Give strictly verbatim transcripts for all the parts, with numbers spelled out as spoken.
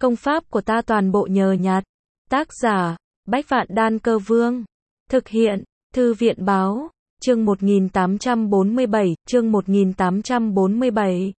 Công pháp của ta toàn bộ nhờ nhặt. Tác giả, Bách Vạn Đan Cơ Vương. Thực hiện, Thư viện báo, chương một nghìn tám trăm bốn mươi bảy, chương một nghìn tám trăm bốn mươi bảy.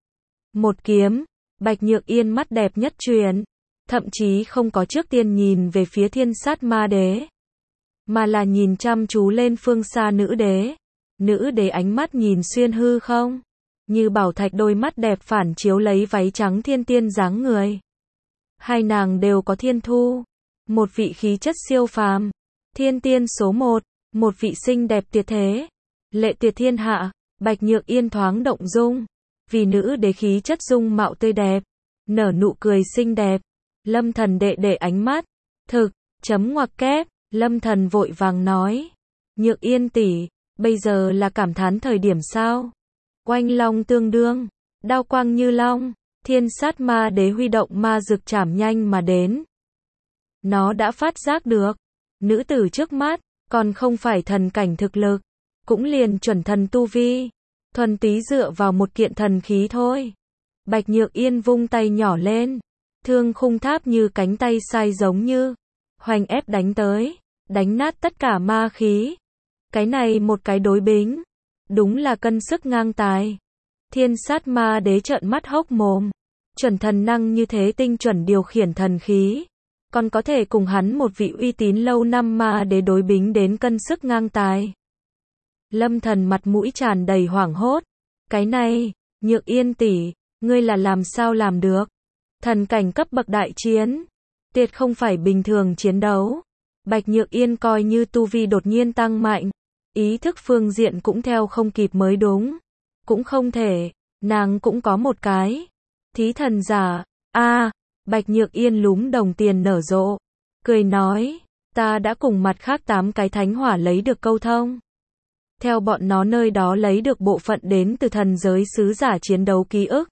Một kiếm, Bạch Nhược Yên mắt đẹp nhất truyền, thậm chí không có trước tiên nhìn về phía Thiên Sát Ma Đế, mà là nhìn chăm chú lên phương xa nữ đế. Nữ đế ánh mắt nhìn xuyên hư không, như bảo thạch, đôi mắt đẹp phản chiếu lấy váy trắng thiên tiên dáng người. Hai nàng đều có thiên thu, một vị khí chất siêu phàm, thiên tiên số một, một vị xinh đẹp tuyệt thế, lệ tuyệt thiên hạ. Bạch Nhược Yên thoáng động dung, vì nữ đế khí chất dung mạo tươi đẹp, nở nụ cười xinh đẹp. Lâm Thần đệ đệ ánh mắt, thực, chấm ngoặc kép. Lâm Thần vội vàng nói, Nhược Yên tỷ, bây giờ là cảm thán thời điểm sao? Oanh long tương đương, đao quang như long, Thiên Sát Ma Đế huy động ma dực chảm nhanh mà đến. Nó đã phát giác được, nữ tử trước mắt, còn không phải thần cảnh thực lực, cũng liền chuẩn thần tu vi, thuần túy dựa vào một kiện thần khí thôi. Bạch Nhược Yên vung tay nhỏ lên, thương khung tháp như cánh tay sai giống như, hoành ép đánh tới, đánh nát tất cả ma khí. Cái này một cái đối bính, đúng là cân sức ngang tài. Thiên Sát Ma Đế trợn mắt hốc mồm, chuẩn thần năng như thế tinh chuẩn điều khiển thần khí, còn có thể cùng hắn một vị uy tín lâu năm ma đế đối bính đến cân sức ngang tài. Lâm Thần mặt mũi tràn đầy hoảng hốt, cái này, Nhược Yên tỷ, ngươi là làm sao làm được? Thần cảnh cấp bậc đại chiến, tuyệt không phải bình thường chiến đấu. Bạch Nhược Yên coi như tu vi đột nhiên tăng mạnh, ý thức phương diện cũng theo không kịp mới đúng. Cũng không thể, nàng cũng có một cái thí thần giả. A, à, Bạch Nhược Yên lúm đồng tiền nở rộ, cười nói, ta đã cùng mặt khác tám cái thánh hỏa lấy được câu thông. Theo bọn nó nơi đó lấy được bộ phận đến từ thần giới sứ giả chiến đấu ký ức.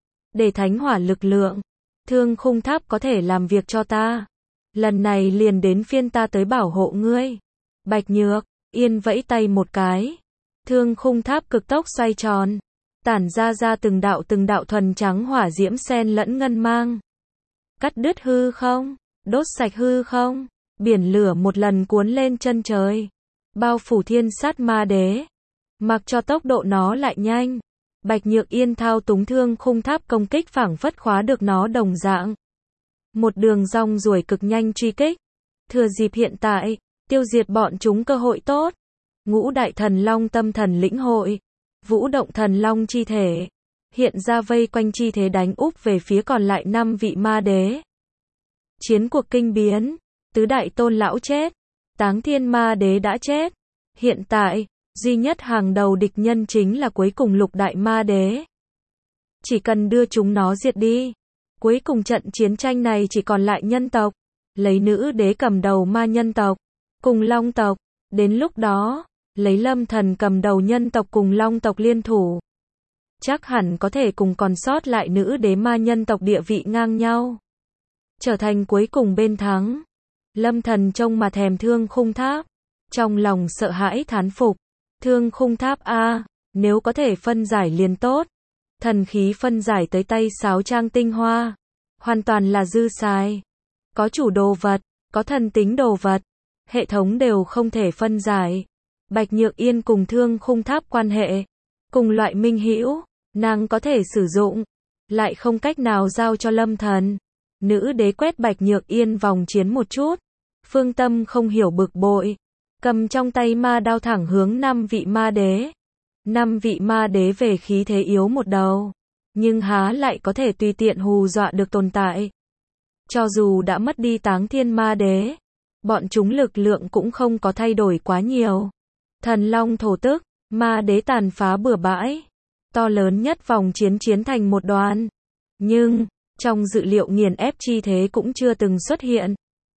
Để thánh hỏa lực lượng, thương khung tháp có thể làm việc cho ta. Lần này liền đến phiên ta tới bảo hộ ngươi. Bạch Nhược Yên vẫy tay một cái, thương khung tháp cực tốc xoay tròn, tản ra ra từng đạo từng đạo thuần trắng hỏa diễm xen lẫn ngân mang. Cắt đứt hư không, đốt sạch hư không, biển lửa một lần cuốn lên chân trời, bao phủ Thiên Sát Ma Đế. Mặc cho tốc độ nó lại nhanh, Bạch Nhược Yên thao túng thương khung tháp công kích phảng phất khóa được nó đồng dạng. Một đường rong ruổi cực nhanh truy kích, thừa dịp hiện tại, tiêu diệt bọn chúng cơ hội tốt. Ngũ đại thần long tâm thần lĩnh hội, vũ động thần long chi thể, hiện ra vây quanh chi thế đánh úp về phía còn lại năm vị ma đế. Chiến cuộc kinh biến, tứ đại tôn lão chết, Táng Thiên Ma Đế đã chết. Hiện tại, duy nhất hàng đầu địch nhân chính là cuối cùng lục đại ma đế. Chỉ cần đưa chúng nó diệt đi, cuối cùng trận chiến tranh này chỉ còn lại nhân tộc, lấy nữ đế cầm đầu ma nhân tộc, cùng long tộc. Đến lúc đó, lấy Lâm Thần cầm đầu nhân tộc cùng long tộc liên thủ, chắc hẳn có thể cùng còn sót lại nữ đế ma nhân tộc địa vị ngang nhau, trở thành cuối cùng bên thắng. Lâm Thần trông mà thèm thương khung tháp, trong lòng sợ hãi thán phục. Thương khung tháp a, nếu có thể phân giải liền tốt. Thần khí phân giải tới tay sáo trang tinh hoa, hoàn toàn là dư xài. Có chủ đồ vật, có thần tính đồ vật, hệ thống đều không thể phân giải. Bạch Nhược Yên cùng thương khung tháp quan hệ, cùng loại minh hữu, nàng có thể sử dụng, lại không cách nào giao cho Lâm Thần. Nữ đế quét Bạch Nhược Yên vòng chiến một chút, phương tâm không hiểu bực bội, cầm trong tay ma đao thẳng hướng năm vị ma đế. Năm vị ma đế về khí thế yếu một đầu, nhưng há lại có thể tùy tiện hù dọa được tồn tại. Cho dù đã mất đi Táng Thiên Ma Đế, bọn chúng lực lượng cũng không có thay đổi quá nhiều. Thần long thổ tức, ma đế tàn phá bừa bãi, to lớn nhất vòng chiến chiến thành một đoàn. Nhưng, trong dự liệu nghiền ép chi thế cũng chưa từng xuất hiện.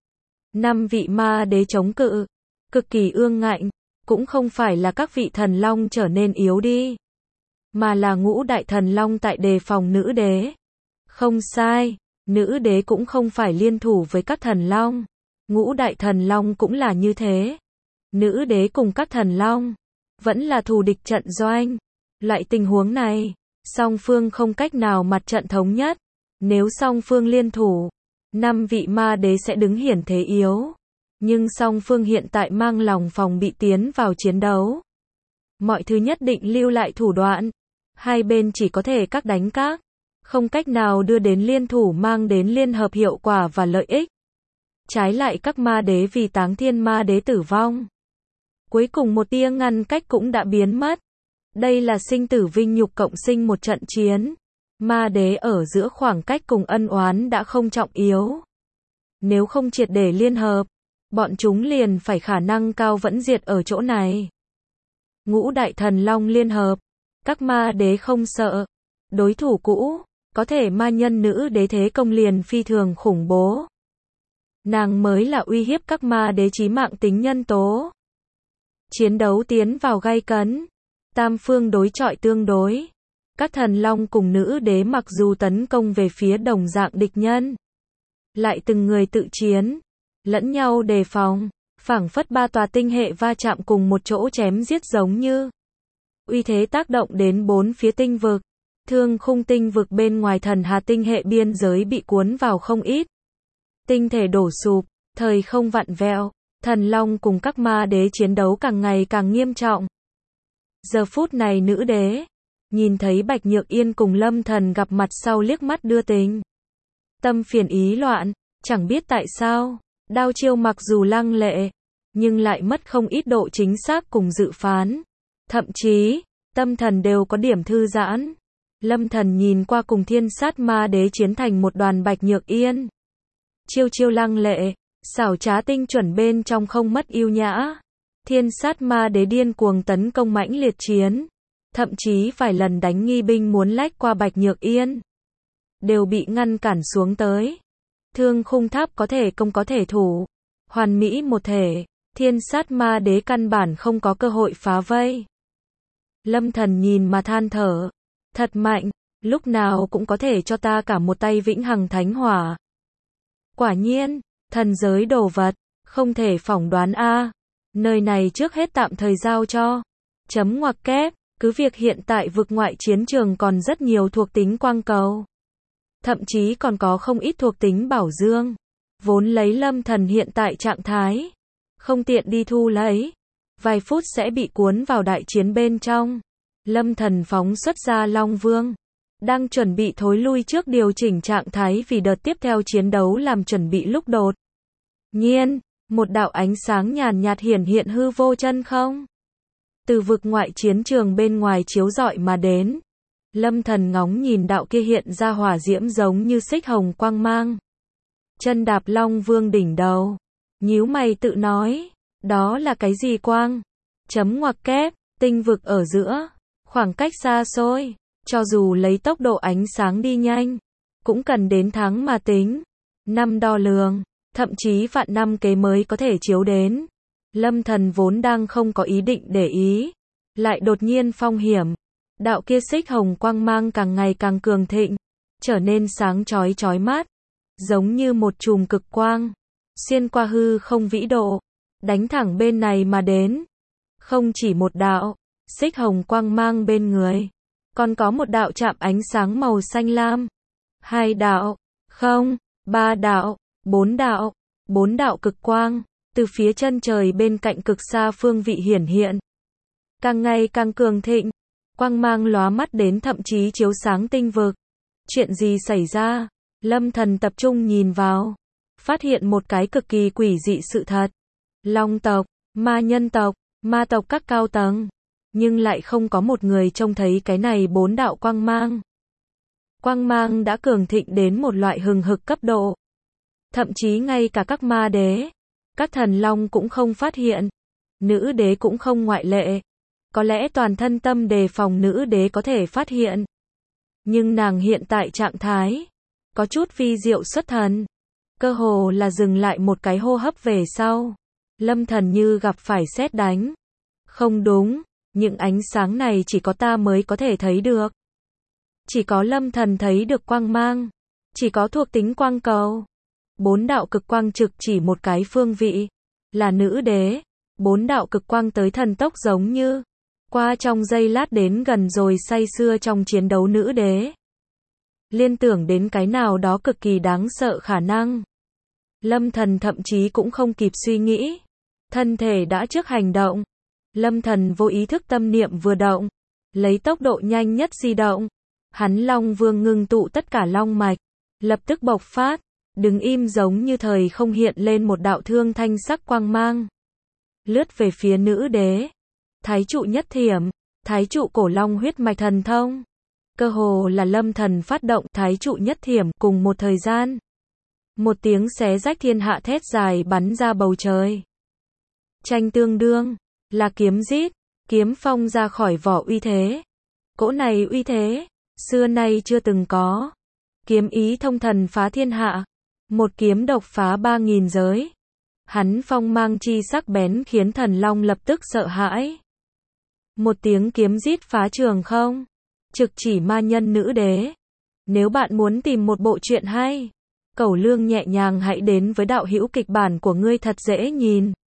Năm vị ma đế chống cự, cực kỳ ương ngạnh, cũng không phải là các vị thần long trở nên yếu đi, mà là ngũ đại thần long tại đề phòng nữ đế. Không sai, nữ đế cũng không phải liên thủ với các thần long, ngũ đại thần long cũng là như thế. Nữ đế cùng các thần long vẫn là thù địch trận doanh. Loại tình huống này, song phương không cách nào mặt trận thống nhất, Nếu song phương liên thủ, năm vị ma đế sẽ đứng hiển thế yếu. Nhưng song phương hiện tại mang lòng phòng bị tiến vào chiến đấu. Mọi thứ nhất định lưu lại thủ đoạn. Hai bên chỉ có thể các đánh các. Không cách nào đưa đến liên thủ mang đến liên hợp hiệu quả và lợi ích. Trái lại các ma đế vì Táng Thiên ma đế tử vong. Cuối cùng một tia ngăn cách cũng đã biến mất. Đây là sinh tử vinh nhục cộng sinh một trận chiến. Ma đế ở giữa khoảng cách cùng ân oán đã không trọng yếu. Nếu không triệt để liên hợp, bọn chúng liền phải khả năng cao vẫn diệt ở chỗ này. Ngũ đại thần long liên hợp. Các ma đế không sợ. Đối thủ cũ, có thể ma nhân nữ đế thế công liền phi thường khủng bố. Nàng mới là uy hiếp các ma đế chí mạng tính nhân tố. Chiến đấu tiến vào gay cấn. Tam phương đối chọi tương đối. Các thần long cùng nữ đế mặc dù tấn công về phía đồng dạng địch nhân, lại từng người tự chiến, lẫn nhau đề phòng, phảng phất ba tòa tinh hệ va chạm cùng một chỗ chém giết giống như. Uy thế tác động đến bốn phía tinh vực. Thương khung tinh vực bên ngoài thần hà tinh hệ biên giới bị cuốn vào không ít. Tinh thể đổ sụp, thời không vặn vẹo, thần long cùng các ma đế chiến đấu càng ngày càng nghiêm trọng. Giờ phút này nữ đế, nhìn thấy Bạch Nhược Yên cùng Lâm Thần gặp mặt sau liếc mắt đưa tình. Tâm phiền ý loạn, chẳng biết tại sao, đao chiêu mặc dù lăng lệ, nhưng lại mất không ít độ chính xác cùng dự phán. Thậm chí, tâm thần đều có điểm thư giãn. Lâm Thần nhìn qua cùng thiên sát ma đế chiến thành một đoàn Bạch Nhược Yên. Chiêu chiêu lăng lệ, xảo trá tinh chuẩn bên trong không mất yêu nhã. Thiên sát ma đế điên cuồng tấn công mãnh liệt chiến. Thậm chí vài lần đánh nghi binh muốn lách qua Bạch Nhược Yên, đều bị ngăn cản xuống tới. Thương khung tháp có thể công có thể thủ. Hoàn mỹ một thể. Thiên sát ma đế căn bản không có cơ hội phá vây. Lâm Thần nhìn mà than thở. Thật mạnh, lúc nào cũng có thể cho ta cả một tay vĩnh hằng thánh hỏa. Quả nhiên, thần giới đồ vật, không thể phỏng đoán a. Nơi này trước hết tạm thời giao cho. Chấm ngoặc kép, cứ việc hiện tại vực ngoại chiến trường còn rất nhiều thuộc tính quang cầu. Thậm chí còn có không ít thuộc tính bảo dương. Vốn lấy Lâm Thần hiện tại trạng thái, không tiện đi thu lấy. Vài phút sẽ bị cuốn vào đại chiến bên trong. Lâm Thần phóng xuất ra Long Vương. Đang chuẩn bị thối lui trước điều chỉnh trạng thái vì đợt tiếp theo chiến đấu làm chuẩn bị lúc đột nhiên, một đạo ánh sáng nhàn nhạt hiển hiện hư vô chân không. Từ vực ngoại chiến trường bên ngoài chiếu rọi mà đến. Lâm Thần ngóng nhìn đạo kia hiện ra hỏa diễm giống như xích hồng quang mang. Chân đạp Long Vương đỉnh đầu. Nhíu mày tự nói. Đó là cái gì quang? Chấm ngoặc kép, tinh vực ở giữa. Khoảng cách xa xôi. Cho dù lấy tốc độ ánh sáng đi nhanh, cũng cần đến tháng mà tính. Năm đo lường, thậm chí vạn năm kế mới có thể chiếu đến. Lâm Thần vốn đang không có ý định để ý. Lại đột nhiên phong hiểm. Đạo kia xích hồng quang mang càng ngày càng cường thịnh. Trở nên sáng chói chói mắt. Giống như một chùm cực quang. Xuyên qua hư không vĩ độ. Đánh thẳng bên này mà đến. Không chỉ một đạo. Xích hồng quang mang bên người. Còn có một đạo chạm ánh sáng màu xanh lam. Hai đạo. Không. Ba đạo. Bốn đạo. Bốn đạo cực quang. Từ phía chân trời bên cạnh cực xa phương vị hiển hiện. Càng ngày càng cường thịnh. Quang mang lóa mắt đến thậm chí chiếu sáng tinh vực. Chuyện gì xảy ra? Lâm Thần tập trung nhìn vào. Phát hiện một cái cực kỳ quỷ dị sự thật. Long tộc, ma nhân tộc, ma tộc các cao tầng. Nhưng lại không có một người trông thấy cái này bốn đạo quang mang. Quang mang đã cường thịnh đến một loại hừng hực cấp độ. Thậm chí ngay cả các ma đế, các thần long cũng không phát hiện. Nữ đế cũng không ngoại lệ. Có lẽ toàn thân tâm đề phòng nữ đế có thể phát hiện. Nhưng nàng hiện tại trạng thái, có chút vi diệu xuất thần. Cơ hồ là dừng lại một cái hô hấp về sau. Lâm Thần như gặp phải sét đánh. Không đúng, những ánh sáng này chỉ có ta mới có thể thấy được. Chỉ có Lâm Thần thấy được quang mang. Chỉ có thuộc tính quang cầu. Bốn đạo cực quang trực chỉ một cái phương vị. Là nữ đế. Bốn đạo cực quang tới thần tốc giống như. Qua trong giây lát đến gần rồi say sưa trong chiến đấu nữ đế. liên tưởng đến cái nào đó cực kỳ đáng sợ khả năng. Lâm Thần thậm chí cũng không kịp suy nghĩ. Thân thể đã trước hành động. Lâm Thần vô ý thức tâm niệm vừa động. Lấy tốc độ nhanh nhất di động. Hắn Long Vương ngưng tụ tất cả long mạch. Lập tức bộc phát. Đứng im giống như thời không hiện lên một đạo thương thanh sắc quang mang. Lướt về phía nữ đế. Thái trụ nhất thiểm. Thái trụ cổ long huyết mạch thần thông. Cơ hồ là Lâm Thần phát động thái trụ nhất thiểm cùng một thời gian. Một tiếng xé rách thiên hạ thét dài bắn ra bầu trời. Tranh tương đương, là kiếm rít, kiếm phong ra khỏi vỏ uy thế. Cỗ này uy thế, xưa nay chưa từng có. Kiếm ý thông thần phá thiên hạ, một kiếm độc phá ba nghìn giới. Hắn phong mang chi sắc bén khiến thần long lập tức sợ hãi. Một tiếng kiếm rít phá trường không, trực chỉ ma nhân nữ đế. Nếu bạn muốn tìm một bộ truyện hay, Cẩu Lương nhẹ nhàng hãy đến với đạo hữu kịch bản của ngươi thật dễ nhìn.